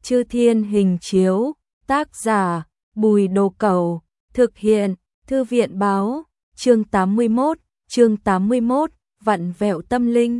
Chư Thiên Hình Chiếu, tác giả, Bùi Đồ Cẩu, thực hiện, Thư viện Báo, chương 81, vặn vẹo tâm linh.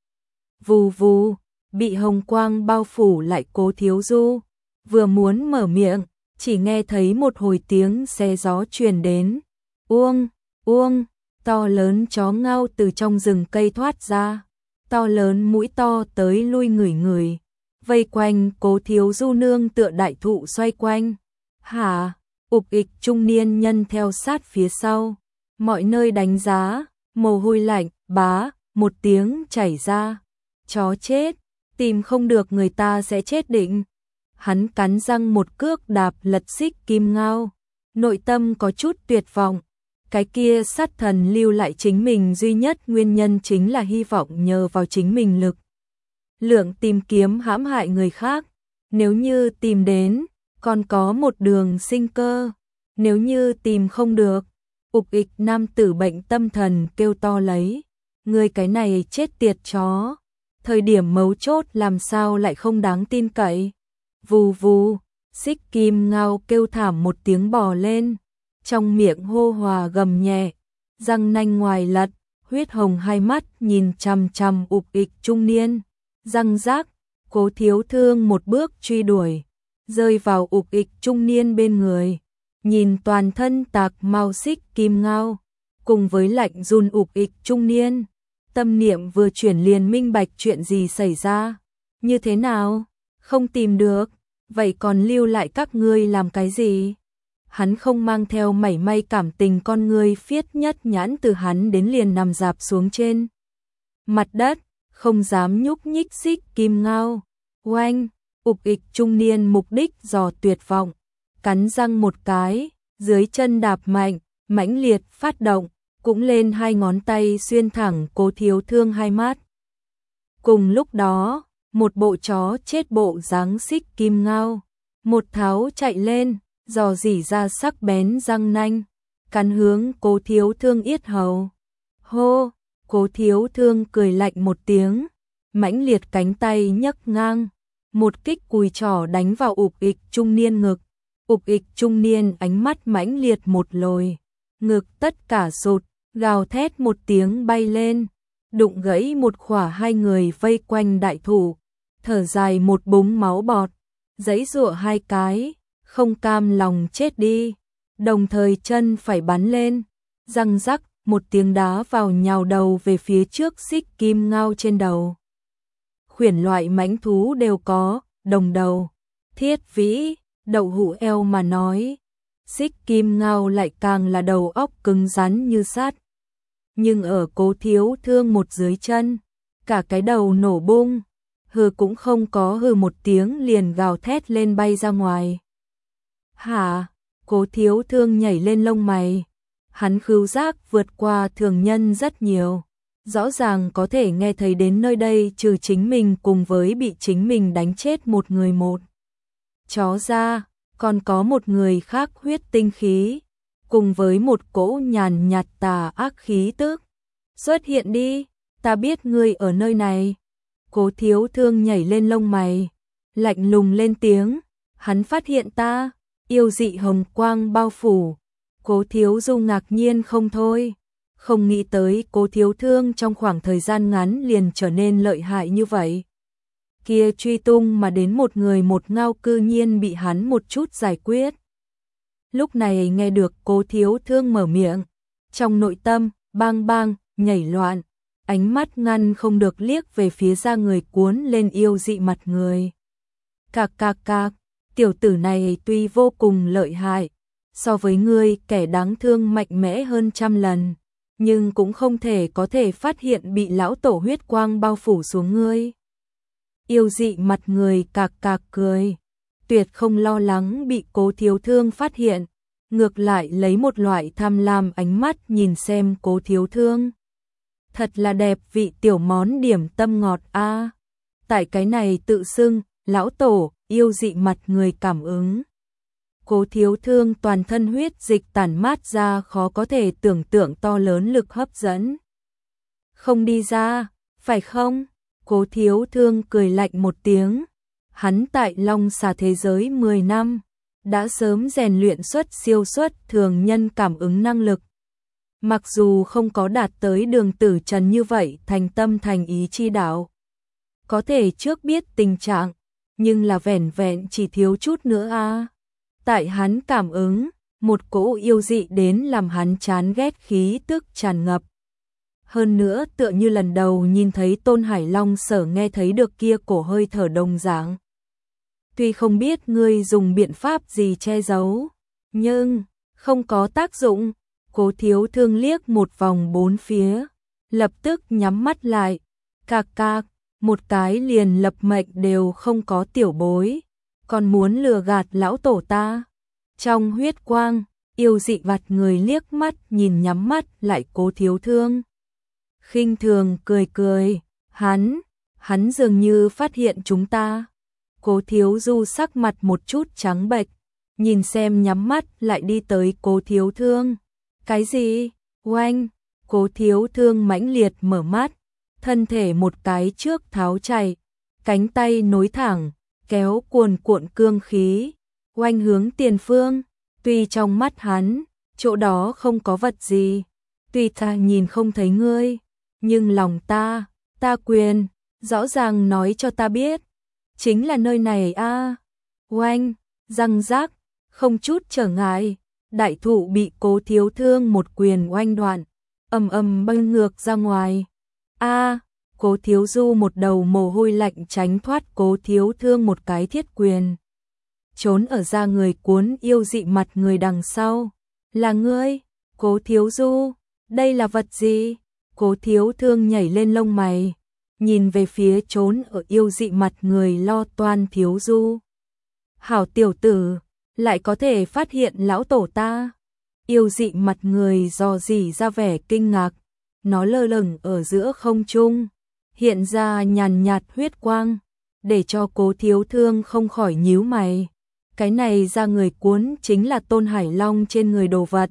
Vù vù, bị hồng quang bao phủ lại Cố Thiếu Du, vừa muốn mở miệng, chỉ nghe thấy một hồi tiếng xé gió truyền đến. Uông, uông, to lớn chó ngao từ trong rừng cây thoát ra, to lớn mũi to tới lui ngửi ngửi, vây quanh Cố Thiếu Du nương tựa đại thụ xoay quanh. Hả? Ục ịch trung niên nhân theo sát phía sau, mọi nơi đánh giá, mồ hôi lạnh, bá, một tiếng chảy ra. Chó chết, tìm không được người ta sẽ chết định. Hắn cắn răng một cước đạp lật xích kim ngao, nội tâm có chút tuyệt vọng. Cái kia sát thần lưu lại chính mình duy nhất nguyên nhân chính là hy vọng nhờ vào chính mình lực lượng tìm kiếm hãm hại người khác. Nếu như tìm đến, còn có một đường sinh cơ. Nếu như tìm không được, ục ịch nam tử bệnh tâm thần kêu to lấy. Người cái này chết tiệt chó, thời điểm mấu chốt làm sao lại không đáng tin cậy. Vù vù, xích kim ngao kêu thảm một tiếng bò lên, trong miệng hô hòa gầm nhẹ, răng nanh ngoài lật, huyết hồng hai mắt nhìn chằm chằm ục ịch trung niên. Răng rác, Cố Thiếu Thương một bước truy đuổi, rơi vào ục ịch trung niên bên người, nhìn toàn thân tạc màu xích kim ngao, cùng với lạnh run ục ịch trung niên, tâm niệm vừa chuyển liền minh bạch chuyện gì xảy ra. Như thế nào? Không tìm được, vậy còn lưu lại các ngươi làm cái gì? Hắn không mang theo mảy may cảm tình, con ngươi phiết nhất nhãn từ hắn đến liền nằm dạp xuống trên mặt đất, không dám nhúc nhích xích kim ngao. Oanh, ục ịch trung niên mục đích dò tuyệt vọng, cắn răng một cái, dưới chân đạp mạnh, mãnh liệt phát động, cũng lên hai ngón tay xuyên thẳng Cố Thiếu Thương hai mắt. Cùng lúc đó, một bộ chó chết bộ dáng xích kim ngao, một tháo chạy lên, dò dỉ ra sắc bén răng nanh, cắn hướng Cố Thiếu Thương yết hầu. Hô, Cố Thiếu Thương cười lạnh một tiếng, mãnh liệt cánh tay nhấc ngang, một kích cùi trỏ đánh vào ục ịch trung niên ngực. Ục ịch trung niên ánh mắt mãnh liệt một lồi, ngực tất cả sụt, gào thét một tiếng bay lên, đụng gãy một khỏa hai người vây quanh đại thụ, thở dài một búng máu bọt, giãy giụa hai cái, không cam lòng chết đi, đồng thời chân phải bắn lên, răng rắc một tiếng đá vào nhào đầu về phía trước xích kim ngao trên đầu. Khuyển loại mãnh thú đều có, đồng đầu, thiết vĩ, đậu hũ eo mà nói, xích kim ngao lại càng là đầu óc cứng rắn như sắt. Nhưng ở Cố Thiếu Thương một dưới chân, cả cái đầu nổ bung, hừ cũng không có hừ một tiếng liền gào thét lên bay ra ngoài. Hả? Cố Thiếu Thương nhảy lên lông mày, hắn khứu giác vượt qua thường nhân rất nhiều, rõ ràng có thể nghe thấy đến nơi đây trừ chính mình cùng với bị chính mình đánh chết một người một chó ra, còn có một người khác huyết tinh khí, cùng với một cỗ nhàn nhạt tà ác khí tức. Xuất hiện đi, ta biết ngươi ở nơi này. Cố Thiếu Thương nhảy lên lông mày, lạnh lùng lên tiếng, hắn phát hiện ta. Yêu dị hồng quang bao phủ, Cố Thiếu Du ngạc nhiên không thôi, không nghĩ tới Cố Thiếu Thương trong khoảng thời gian ngắn liền trở nên lợi hại như vậy. Kia truy tung mà đến một người một ngao cư nhiên bị hắn một chút giải quyết. Lúc này nghe được Cố Thiếu Thương mở miệng, trong nội tâm bang bang nhảy loạn, ánh mắt ngăn không được liếc về phía ra người cuốn lên yêu dị mặt người. Cạc cạc cạc, tiểu tử này tuy vô cùng lợi hại, so với ngươi kẻ đáng thương mạnh mẽ hơn trăm lần, nhưng cũng không thể có thể phát hiện bị lão tổ huyết quang bao phủ xuống ngươi. Yêu dị mặt người cạc cạc cười, tuyệt không lo lắng bị Cố Thiếu Thương phát hiện, ngược lại lấy một loại tham lam ánh mắt nhìn xem Cố Thiếu Thương. Thật là đẹp vị tiểu món điểm tâm ngọt a. Tại cái này tự xưng lão tổ, yêu dị mặt người cảm ứng. Cố Thiếu Thương toàn thân huyết dịch tản mát ra khó có thể tưởng tượng to lớn lực hấp dẫn. Không đi ra, phải không? Cố Thiếu Thương cười lạnh một tiếng, hắn tại Long Xà thế giới 10 năm, đã sớm rèn luyện siêu xuất thường nhân cảm ứng năng lực. Mặc dù không có đạt tới Đường Tử Trần như vậy thành tâm thành ý chi đạo, có thể trước biết tình trạng, nhưng là vẻn vẹn chỉ thiếu chút nữa a. Tại hắn cảm ứng, một cỗ yêu dị đến làm hắn chán ghét khí tức tràn ngập. Hơn nữa tựa như lần đầu nhìn thấy Tôn Hải Long sở nghe thấy được kia cổ hơi thở đồng dạng. Tuy không biết ngươi dùng biện pháp gì che giấu, nhưng không có tác dụng. Cố Thiếu Thương liếc một vòng bốn phía, lập tức nhắm mắt lại, cạc cạc, một cái liền lập mệnh đều không có tiểu bối, còn muốn lừa gạt lão tổ ta. Trong huyết quang, yêu dị vặt người liếc mắt nhìn nhắm mắt lại Cố Thiếu Thương. Khinh thường cười cười, hắn dường như phát hiện chúng ta. Cố Thiếu Du sắc mặt một chút trắng bệch, nhìn xem nhắm mắt lại đi tới Cố Thiếu Thương. Cái gì? Oanh! Cố Thiếu Thương mãnh liệt mở mắt, thân thể một cái trước tháo chạy, cánh tay nối thẳng, kéo cuồn cuộn cương khí, oanh hướng tiền phương. Tuy trong mắt hắn, chỗ đó không có vật gì, tuy ta nhìn không thấy ngươi, nhưng lòng ta quyền, rõ ràng nói cho ta biết, chính là nơi này a. Oanh! Răng rác, không chút trở ngại. Đại thụ bị Cố Thiếu Thương một quyền oanh đoạn, ầm ầm băng ngược ra ngoài. A, Cố Thiếu Du một đầu mồ hôi lạnh tránh thoát Cố Thiếu Thương một cái thiết quyền. Trốn ở ra người cuốn yêu dị mặt người đằng sau. Là ngươi, Cố Thiếu Du, đây là vật gì? Cố Thiếu Thương nhảy lên lông mày, nhìn về phía trốn ở yêu dị mặt người lo toan Thiếu Du. Hảo tiểu tử, lại có thể phát hiện lão tổ ta. Yêu dị mặt người dò dỉ ra vẻ kinh ngạc, nó lơ lửng ở giữa không trung, hiện ra nhàn nhạt huyết quang, để cho Cố Thiếu Thương không khỏi nhíu mày. Cái này ra người cuốn chính là Tôn Hải Long trên người đồ vật.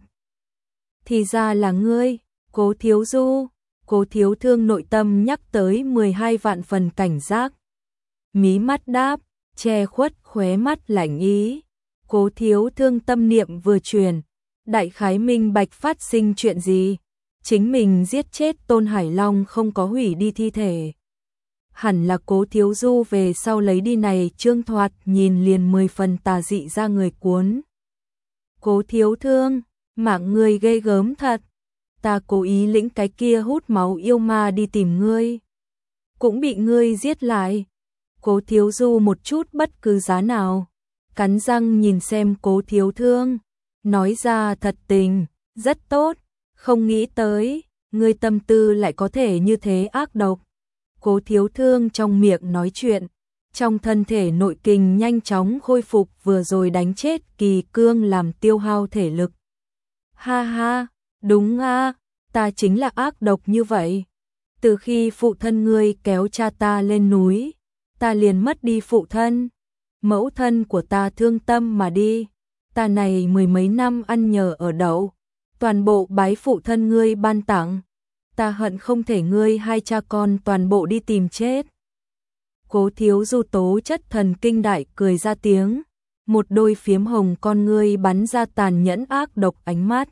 Thì ra là ngươi, Cố Thiếu Du. Cố Thiếu Thương nội tâm nhắc tới 12 vạn phần cảnh giác. Mí mắt đáp, che khuất khóe mắt lạnh ý. Cố Thiếu Thương tâm niệm vừa truyền, đại khái minh bạch phát sinh chuyện gì. Chính mình giết chết Tôn Hải Long không có hủy đi thi thể. Hẳn là Cố Thiếu Du về sau lấy đi này trương thoạt nhìn liền 10 phần tà dị ra người cuốn. Cố Thiếu Thương, mạng ngươi ghê gớm thật. Ta cố ý lĩnh cái kia hút máu yêu ma đi tìm ngươi, cũng bị ngươi giết lại. Cố Thiếu Du một chút bất cứ giá nào, cắn răng nhìn xem Cố Thiếu Thương, nói ra thật tình, rất tốt, không nghĩ tới, ngươi tâm tư lại có thể như thế ác độc. Cố Thiếu Thương trong miệng nói chuyện, trong thân thể nội kình nhanh chóng khôi phục vừa rồi đánh chết kỳ cương làm tiêu hao thể lực. Ha ha, đúng a, ta chính là ác độc như vậy. Từ khi phụ thân ngươi kéo cha ta lên núi, ta liền mất đi phụ thân. Mẫu thân của ta thương tâm mà đi, ta này 10 mấy năm ăn nhờ ở đậu, toàn bộ bái phụ thân ngươi ban tặng. Ta hận không thể ngươi hai cha con toàn bộ đi tìm chết. Cố Thiếu Du tố chất thần kinh đại cười ra tiếng, một đôi phiếm hồng con ngươi bắn ra tàn nhẫn ác độc ánh mắt.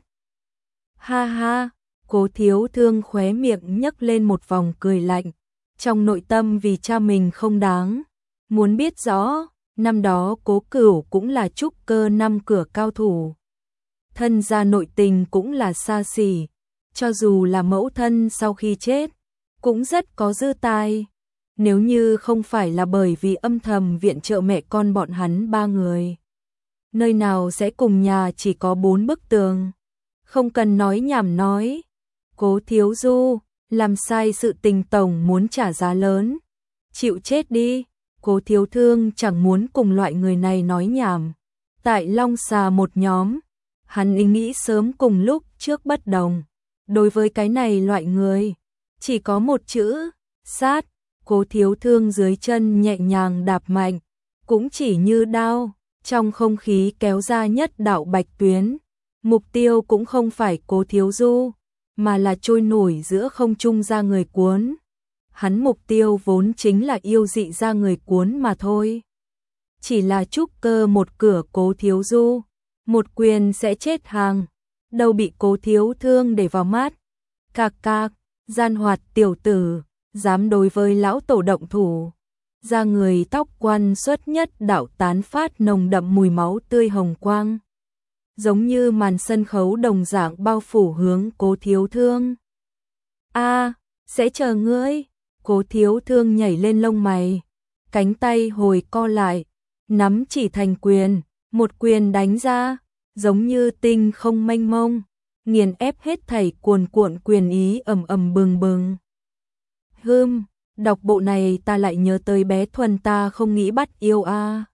Ha ha, Cố Thiếu Thương khóe miệng nhấc lên một vòng cười lạnh, trong nội tâm vì cha mình không đáng. Muốn biết rõ, năm đó Cố Cửu cũng là trúc cơ năm cửa cao thủ. Thân gia nội tình cũng là xa xỉ, cho dù là mẫu thân sau khi chết, cũng rất có dư tài. Nếu như không phải là bởi vì âm thầm viện trợ mẹ con bọn hắn ba người, nơi nào sẽ cùng nhà chỉ có 4 bức tường. Không cần nói nhảm nói. Cố Thiếu Du, làm sai sự tình tổng muốn trả giá lớn. Chịu chết đi. Cố Thiếu Thương chẳng muốn cùng loại người này nói nhảm. Tại Long Xà một nhóm, hắn ý nghĩ sớm cùng lúc trước bất đồng. Đối với cái này loại người, chỉ có một chữ, sát. Cố Thiếu Thương dưới chân nhẹ nhàng đạp mạnh, cũng chỉ như đao, trong không khí kéo ra nhất đạo bạch tuyến. Mục tiêu cũng không phải Cố Thiếu Du, mà là trôi nổi giữa không trung ra người cuốn. Hắn mục tiêu vốn chính là yêu dị ra người cuốn mà thôi. chỉ là trúc cơ một cửa Cố Thiếu Du, một quyền sẽ chết hàng, đâu bị Cố Thiếu Thương để vào mắt. Cạc cạc, gian hoạt tiểu tử, dám đối với lão tổ động thủ. Da người tóc quăn xuất nhất đạo tán phát nồng đậm mùi máu tươi hồng quang, giống như màn sân khấu đồng dạng bao phủ hướng Cố Thiếu Thương. A, sẽ chờ ngươi. Cố Thiếu Thương nhảy lên lông mày, cánh tay hồi co lại, nắm chỉ thành quyền, một quyền đánh ra, giống như tinh không mênh mông, nghiền ép hết thảy cuồn cuộn quyền ý ầm ầm bừng bừng. Đọc bộ này ta lại nhớ tới bé Thuần ta không nghĩ bắt yêu a.